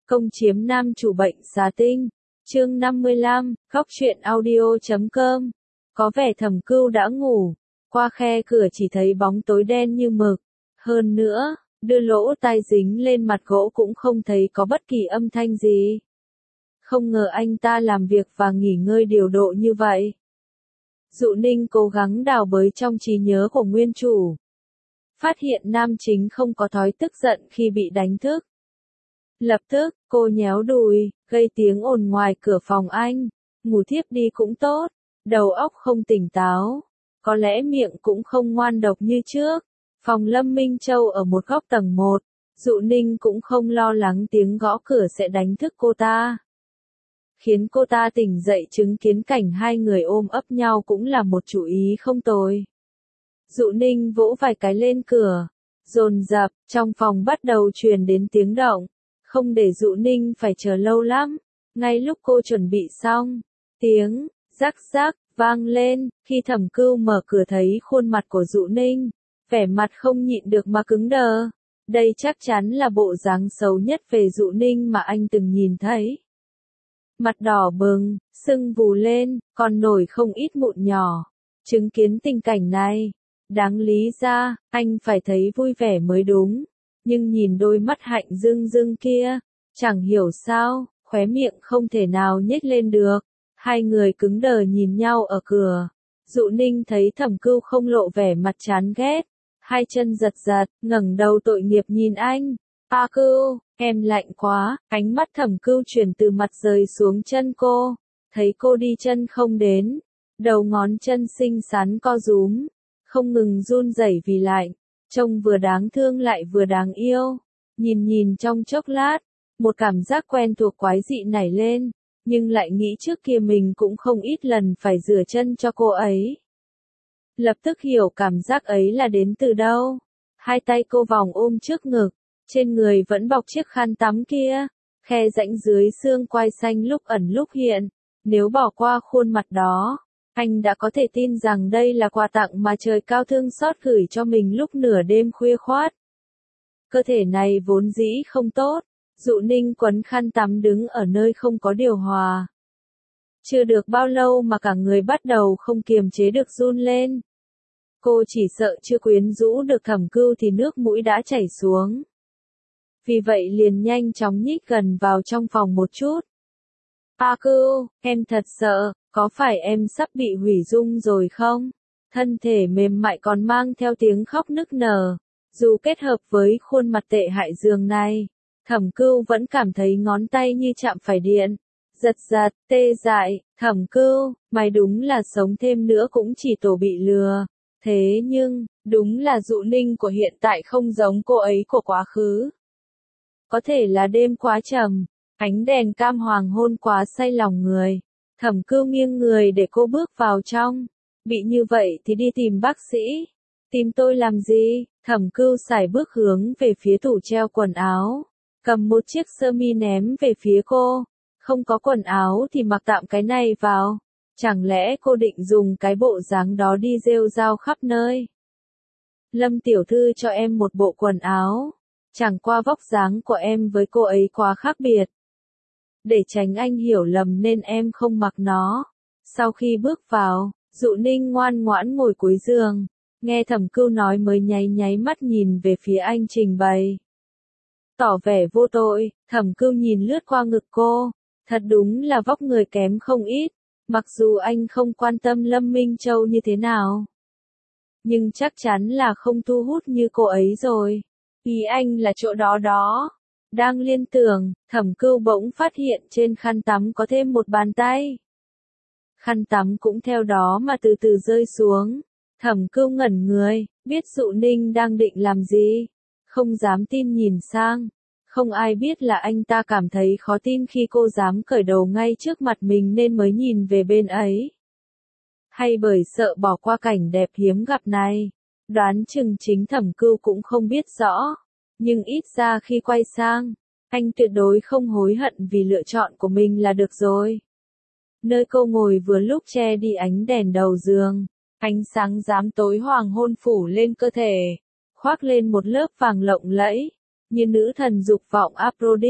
Công chiếm nam chủ bệnh xà tinh. Chương 55, Góc truyện audio.com. Có vẻ Thẩm Cưu đã ngủ, qua khe cửa chỉ thấy bóng tối đen như mực. Hơn nữa, đưa lỗ tai dính lên mặt gỗ cũng không thấy có bất kỳ âm thanh gì. Không ngờ anh ta làm việc và nghỉ ngơi điều độ như vậy. Dụ Ninh cố gắng đào bới trong trí nhớ của nguyên chủ. Phát hiện nam chính không có thói tức giận khi bị đánh thức. Lập tức, cô nhéo đùi, gây tiếng ồn ngoài cửa phòng anh. Ngủ thiếp đi cũng tốt, đầu óc không tỉnh táo. Có lẽ miệng cũng không ngoan độc như trước. Phòng Lâm Minh Châu ở một góc tầng 1. Dụ Ninh cũng không lo lắng tiếng gõ cửa sẽ đánh thức cô ta. Khiến cô ta tỉnh dậy chứng kiến cảnh hai người ôm ấp nhau cũng là một chủ ý không tồi. Dụ Ninh vỗ vài cái lên cửa. Dồn dập, trong phòng bắt đầu truyền đến tiếng động. Không để Dụ Ninh phải chờ lâu lắm. Ngay lúc cô chuẩn bị xong, tiếng rắc rắc vang lên. Khi Thẩm Cưu mở cửa thấy khuôn mặt của Dụ Ninh, vẻ mặt không nhịn được mà cứng đờ. Đây chắc chắn là bộ dáng xấu nhất về Dụ Ninh mà anh từng nhìn thấy. Mặt đỏ bừng, sưng vù lên, còn nổi không ít mụn nhỏ. Chứng kiến tình cảnh này, đáng lý ra, anh phải thấy vui vẻ mới đúng. Nhưng nhìn đôi mắt hạnh rưng rưng kia, chẳng hiểu sao, khóe miệng không thể nào nhếch lên được. Hai người cứng đờ nhìn nhau ở cửa. Dụ Ninh thấy Thẩm Cưu không lộ vẻ mặt chán ghét. Hai chân giật giật, ngẩng đầu tội nghiệp nhìn anh. A Cưu, em lạnh quá. Ánh mắt Thẩm Cưu chuyển từ mặt rời xuống chân cô. Thấy cô đi chân không đến. Đầu ngón chân xinh xắn co rúm. Không ngừng run rẩy vì lạnh. Trông vừa đáng thương lại vừa đáng yêu. Nhìn trong chốc lát, một cảm giác quen thuộc quái dị nảy lên. Nhưng lại nghĩ trước kia mình cũng không ít lần phải rửa chân cho cô ấy. Lập tức hiểu cảm giác ấy là đến từ đâu. Hai tay cô vòng ôm trước ngực, trên người vẫn bọc chiếc khăn tắm kia. Khe rãnh dưới xương quai xanh lúc ẩn lúc hiện. Nếu bỏ qua khuôn mặt đó, anh đã có thể tin rằng đây là quà tặng mà trời cao thương xót gửi cho mình lúc nửa đêm khuya khoát. Cơ thể này vốn dĩ không tốt. Dụ Ninh quấn khăn tắm đứng ở nơi không có điều hòa. Chưa được bao lâu mà cả người bắt đầu không kiềm chế được run lên. Cô chỉ sợ chưa quyến rũ được Thẩm Cưu thì nước mũi đã chảy xuống. Vì vậy liền nhanh chóng nhích gần vào trong phòng một chút. A Cưu, em thật sợ, có phải em sắp bị hủy dung rồi không? Thân thể mềm mại còn mang theo tiếng khóc nức nở. Dù kết hợp với khuôn mặt tệ hại giường này, Thẩm Cưu vẫn cảm thấy ngón tay như chạm phải điện. Giật giật, tê dại. Thẩm Cưu, mày đúng là sống thêm nữa cũng chỉ tổ bị lừa. Thế nhưng, đúng là Dụ Ninh của hiện tại không giống cô ấy của quá khứ. Có thể là đêm quá trầm, ánh đèn cam hoàng hôn quá say lòng người. Thẩm Cưu nghiêng người để cô bước vào trong. Bị như vậy thì đi tìm bác sĩ. Tìm tôi làm gì? Thẩm Cưu sải bước hướng về phía tủ treo quần áo. Cầm một chiếc sơ mi ném về phía cô. Không có quần áo thì mặc tạm cái này vào. Chẳng lẽ cô định dùng cái bộ dáng đó đi rêu rao khắp nơi? Lâm tiểu thư cho em một bộ quần áo. Chẳng qua vóc dáng của em với cô ấy quá khác biệt. Để tránh anh hiểu lầm nên em không mặc nó. Sau khi bước vào, Dụ Ninh ngoan ngoãn ngồi cuối giường. Nghe Thẩm Cưu nói mới nháy mắt nhìn về phía anh trình bày. Tỏ vẻ vô tội, Thẩm Cưu nhìn lướt qua ngực cô. Thật đúng là vóc người kém không ít. Mặc dù anh không quan tâm Lâm Minh Châu như thế nào, nhưng chắc chắn là không thu hút như cô ấy rồi. Ý anh là chỗ đó đó. Đang liên tưởng, Thẩm Cưu bỗng phát hiện trên khăn tắm có thêm một bàn tay. Khăn tắm cũng theo đó mà từ từ rơi xuống. Thẩm Cưu ngẩn người, biết Dụ Ninh đang định làm gì. Không dám tin nhìn sang. Không ai biết là anh ta cảm thấy khó tin khi cô dám cởi đầu ngay trước mặt mình nên mới nhìn về bên ấy. Hay bởi sợ bỏ qua cảnh đẹp hiếm gặp này. Đoán chừng chính Thẩm Cưu cũng không biết rõ. Nhưng ít ra khi quay sang, anh tuyệt đối không hối hận vì lựa chọn của mình là được rồi. Nơi cô ngồi vừa lúc che đi ánh đèn đầu giường. Ánh sáng rám tối hoàng hôn phủ lên cơ thể. Khoác lên một lớp vàng lộng lẫy. Như nữ thần dục vọng Aphrodite.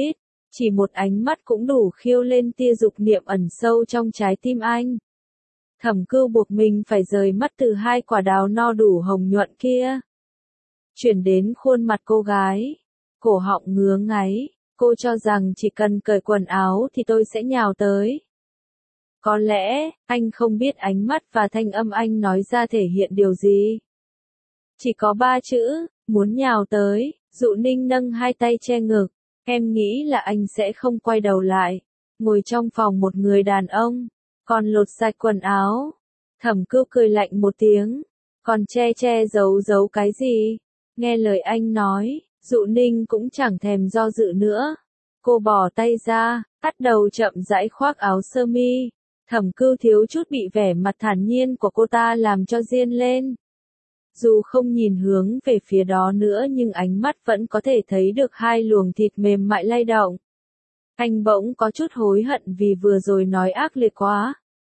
Chỉ một ánh mắt cũng đủ khiêu lên tia dục niệm ẩn sâu trong trái tim anh. Thẩm Cưu buộc mình phải rời mắt từ hai quả đào no đủ hồng nhuận kia. Chuyển đến khuôn mặt cô gái. Cổ họng ngứa ngáy, cô cho rằng chỉ cần cởi quần áo thì tôi sẽ nhào tới. Có lẽ, anh không biết ánh mắt và thanh âm anh nói ra thể hiện điều gì. Chỉ có 3 chữ, muốn nhào tới. Dụ Ninh nâng hai tay che ngực. Em nghĩ là anh sẽ không quay đầu lại. Ngồi trong phòng một người đàn ông, còn lột sạch quần áo. Thẩm Cưu cười lạnh một tiếng. Còn che giấu cái gì? Nghe lời anh nói, Dụ Ninh cũng chẳng thèm do dự nữa. Cô bỏ tay ra, bắt đầu chậm rãi khoác áo sơ mi. Thẩm Cưu thiếu chút bị vẻ mặt thản nhiên của cô ta làm cho diên lên. Dù không nhìn hướng về phía đó nữa nhưng ánh mắt vẫn có thể thấy được hai luồng thịt mềm mại lay động. Anh bỗng có chút hối hận vì vừa rồi nói ác liệt quá.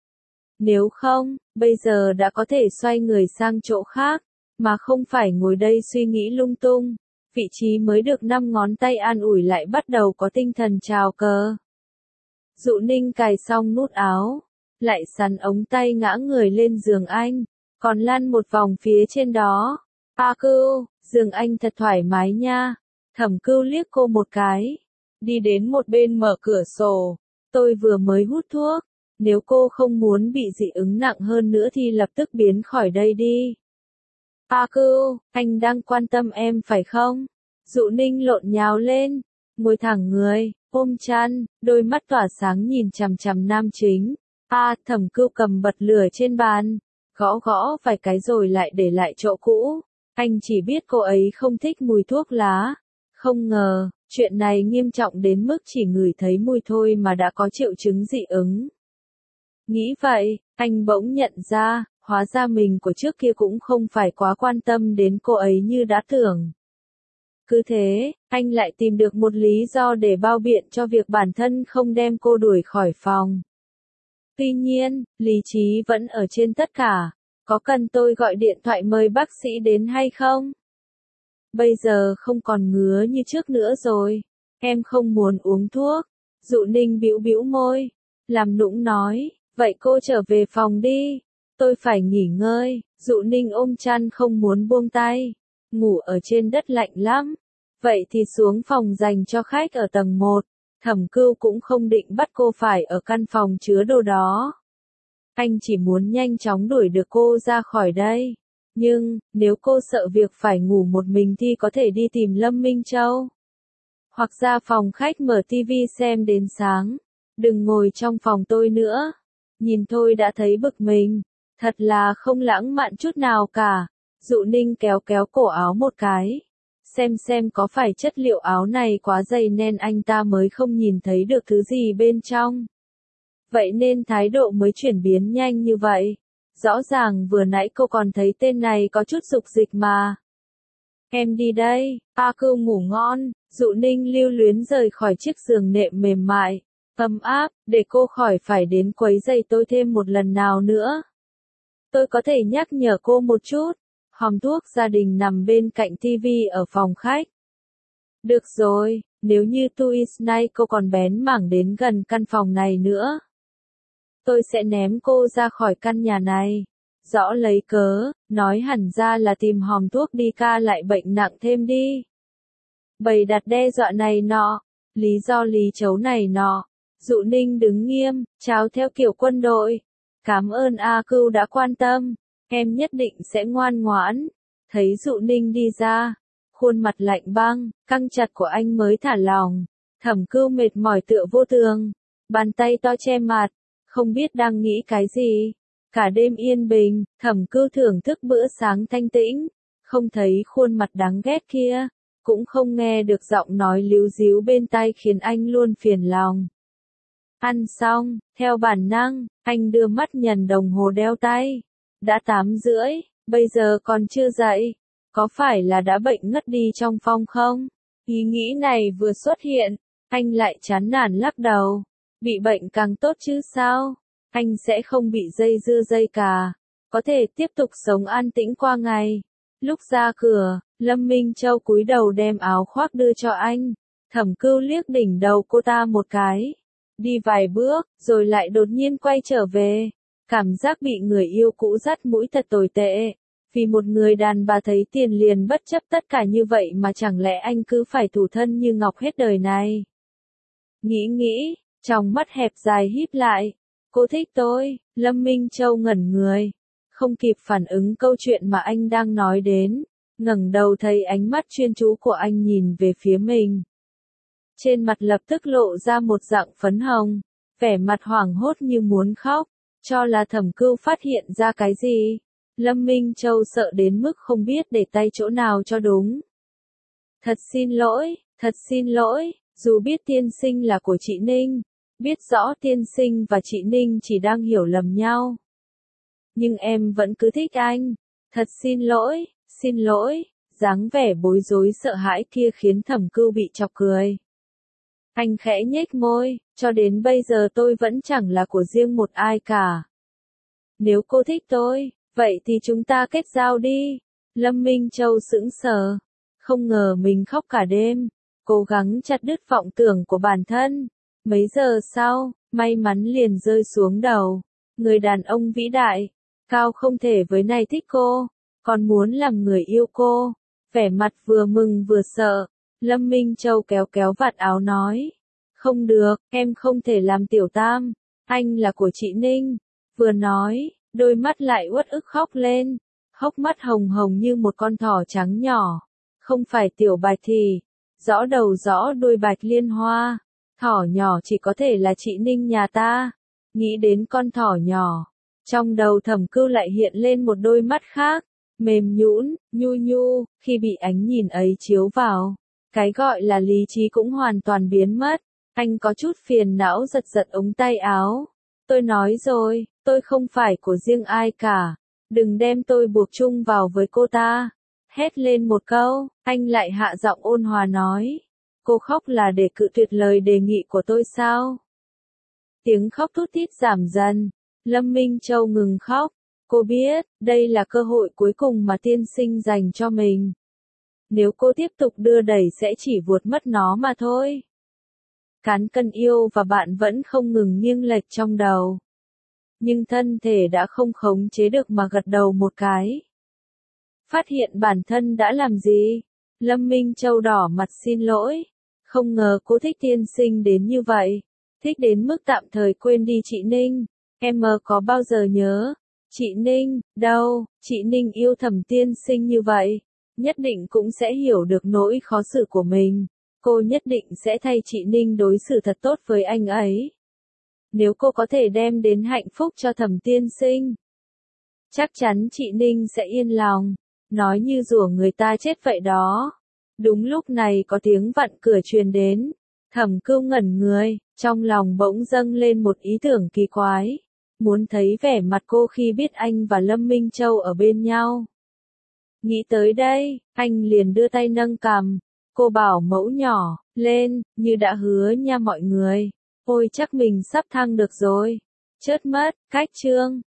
Nếu không, bây giờ đã có thể xoay người sang chỗ khác, mà không phải ngồi đây suy nghĩ lung tung. Vị trí mới được 5 ngón tay an ủi lại bắt đầu có tinh thần chào cờ. Dụ Ninh cài xong nút áo, lại sắn ống tay ngã người lên giường anh, còn lăn một vòng phía trên đó. A Cưu, giường anh thật thoải mái nha. Thẩm Cưu liếc cô một cái, đi đến một bên mở cửa sổ. Tôi vừa mới hút thuốc, nếu cô không muốn bị dị ứng nặng hơn nữa thì lập tức biến khỏi đây đi. A Cưu, anh đang quan tâm em phải không? Dụ Ninh lộn nhào lên, ngồi thẳng người, ôm chăn, đôi mắt tỏa sáng nhìn chằm chằm nam chính. Thẩm Cưu cầm bật lửa trên bàn, gõ vài cái rồi lại để lại chỗ cũ. Anh chỉ biết cô ấy không thích mùi thuốc lá. Không ngờ, chuyện này nghiêm trọng đến mức chỉ ngửi thấy mùi thôi mà đã có triệu chứng dị ứng. Nghĩ vậy, anh bỗng nhận ra, hóa ra mình của trước kia cũng không phải quá quan tâm đến cô ấy như đã tưởng. Cứ thế, anh lại tìm được một lý do để bao biện cho việc bản thân không đem cô đuổi khỏi phòng. Tuy nhiên, lý trí vẫn ở trên tất cả. Có cần tôi gọi điện thoại mời bác sĩ đến hay không? Bây giờ không còn ngứa như trước nữa rồi. Em không muốn uống thuốc. Dụ Ninh bĩu bĩu môi, làm nũng nói, vậy cô trở về phòng đi. Tôi phải nghỉ ngơi. Dụ Ninh ôm chăn không muốn buông tay. Ngủ ở trên đất lạnh lắm. Vậy thì xuống phòng dành cho khách ở tầng 1. Thẩm Cưu cũng không định bắt cô phải ở căn phòng chứa đồ đó. Anh chỉ muốn nhanh chóng đuổi được cô ra khỏi đây. Nhưng, nếu cô sợ việc phải ngủ một mình thì có thể đi tìm Lâm Minh Châu. Hoặc ra phòng khách mở tivi xem đến sáng. Đừng ngồi trong phòng tôi nữa. Nhìn thôi đã thấy bực mình. Thật là không lãng mạn chút nào cả. Dụ Ninh kéo cổ áo một cái. Xem có phải chất liệu áo này quá dày nên anh ta mới không nhìn thấy được thứ gì bên trong. Vậy nên thái độ mới chuyển biến nhanh như vậy. Rõ ràng vừa nãy cô còn thấy tên này có chút dục dịch mà. Em đi đây. A Cưu ngủ ngon. Dụ Ninh lưu luyến rời khỏi chiếc giường nệm mềm mại, ấm áp, để cô khỏi phải đến quấy rầy tôi thêm một lần nào nữa. Tôi có thể nhắc nhở cô một chút. Hòm thuốc gia đình nằm bên cạnh tivi ở phòng khách. Được rồi, nếu như Tuesday cô còn bén mảng đến gần căn phòng này nữa, tôi sẽ ném cô ra khỏi căn nhà này. Rõ lấy cớ, nói hẳn ra là tìm hòm thuốc đi ca lại bệnh nặng thêm đi. Bày đặt đe dọa này nọ, lý do lý chấu này nọ. Dụ Ninh đứng nghiêm, chào theo kiểu quân đội. Cảm ơn A Cưu đã quan tâm. Em nhất định sẽ ngoan ngoãn. Thấy Dụ Ninh đi ra, khuôn mặt lạnh băng, căng chặt của anh mới thả lòng. Thẩm Cưu mệt mỏi tựa vô tường, bàn tay to che mặt, không biết đang nghĩ cái gì. Cả đêm yên bình, Thẩm Cưu thưởng thức bữa sáng thanh tĩnh, không thấy khuôn mặt đáng ghét kia, cũng không nghe được giọng nói líu díu bên tai khiến anh luôn phiền lòng. Ăn xong, theo bản năng, anh đưa mắt nhìn đồng hồ đeo tay. Đã 8:30, bây giờ còn chưa dậy. Có phải là đã bệnh ngất đi trong phòng không? Ý nghĩ này vừa xuất hiện, anh lại chán nản lắc đầu. Bị bệnh càng tốt chứ sao? Anh sẽ không bị dây dưa dây cà. Có thể tiếp tục sống an tĩnh qua ngày. Lúc ra cửa, Lâm Minh Châu cúi đầu đem áo khoác đưa cho anh. Thẩm Cưu liếc đỉnh đầu cô ta một cái. Đi vài bước, rồi lại đột nhiên quay trở về. Cảm giác bị người yêu cũ dắt mũi thật tồi tệ. Vì một người đàn bà thấy tiền liền bất chấp tất cả như vậy mà chẳng lẽ anh cứ phải thủ thân như ngọc hết đời này. Nghĩ, trong mắt hẹp dài híp lại. Cô thích tôi, Lâm Minh Châu ngẩn người. Không kịp phản ứng câu chuyện mà anh đang nói đến. Ngẩng đầu thấy ánh mắt chuyên chú của anh nhìn về phía mình. Trên mặt lập tức lộ ra một dạng phấn hồng, vẻ mặt hoảng hốt như muốn khóc, cho là Thẩm Cưu phát hiện ra cái gì. Lâm Minh Châu sợ đến mức không biết để tay chỗ nào cho đúng. Thật xin lỗi, dù biết tiên sinh là của chị Ninh, biết rõ tiên sinh và chị Ninh chỉ đang hiểu lầm nhau. Nhưng em vẫn cứ thích anh. Thật xin lỗi, dáng vẻ bối rối sợ hãi kia khiến Thẩm Cưu bị chọc cười. Anh khẽ nhếch môi, cho đến bây giờ tôi vẫn chẳng là của riêng một ai cả. Nếu cô thích tôi, vậy thì chúng ta kết giao đi. Lâm Minh Châu sững sờ, không ngờ mình khóc cả đêm, cố gắng chặt đứt vọng tưởng của bản thân. Mấy giờ sau, may mắn liền rơi xuống đầu. Người đàn ông vĩ đại, cao không thể với này thích cô, còn muốn làm người yêu cô. Vẻ mặt vừa mừng vừa sợ. Lâm Minh Châu kéo kéo vạt áo nói. Không được, em không thể làm tiểu tam. Anh là của chị Ninh. Vừa nói, đôi mắt lại uất ức khóc lên. Hốc mắt hồng hồng như một con thỏ trắng nhỏ. Không phải tiểu bạch thì, rõ đầu rõ đuôi bạch liên hoa. Thỏ nhỏ chỉ có thể là chị Ninh nhà ta. Nghĩ đến con thỏ nhỏ. Trong đầu Thẩm Cưu lại hiện lên một đôi mắt khác. Mềm nhũn, nhu, khi bị ánh nhìn ấy chiếu vào. Cái gọi là lý trí cũng hoàn toàn biến mất. Anh có chút phiền não giật ống tay áo. Tôi nói rồi, tôi không phải của riêng ai cả. Đừng đem tôi buộc chung vào với cô ta. Hét lên một câu, anh lại hạ giọng ôn hòa nói. Cô khóc là để cự tuyệt lời đề nghị của tôi sao? Tiếng khóc thút thít giảm dần. Lâm Minh Châu ngừng khóc. Cô biết, đây là cơ hội cuối cùng mà tiên sinh dành cho mình. Nếu cô tiếp tục đưa đẩy sẽ chỉ vuột mất nó mà thôi. Cán cân yêu và bạn vẫn không ngừng nghiêng lệch trong đầu. Nhưng thân thể đã không khống chế được mà gật đầu một cái. Phát hiện bản thân đã làm gì? Lâm Minh Châu đỏ mặt xin lỗi. Không ngờ cô thích tiên sinh đến như vậy. Thích đến mức tạm thời quên đi chị Ninh. Em có bao giờ nhớ? Chị Ninh, đâu, chị Ninh yêu Thẩm tiên sinh như vậy. Nhất định cũng sẽ hiểu được nỗi khó xử của mình. Cô nhất định sẽ thay chị Ninh đối xử thật tốt với anh ấy. Nếu cô có thể đem đến hạnh phúc cho Thẩm tiên sinh, chắc chắn chị Ninh sẽ yên lòng. Nói như rủa người ta chết vậy đó. Đúng lúc này có tiếng vặn cửa truyền đến. Thẩm Cưu ngẩn người, trong lòng bỗng dâng lên một ý tưởng kỳ quái. Muốn thấy vẻ mặt cô khi biết anh và Lâm Minh Châu ở bên nhau. Nghĩ tới đây, anh liền đưa tay nâng cằm. Cô bảo mẫu nhỏ, lên, như đã hứa nha mọi người. Ôi chắc mình sắp thăng được rồi. Chớt mất, cách chương.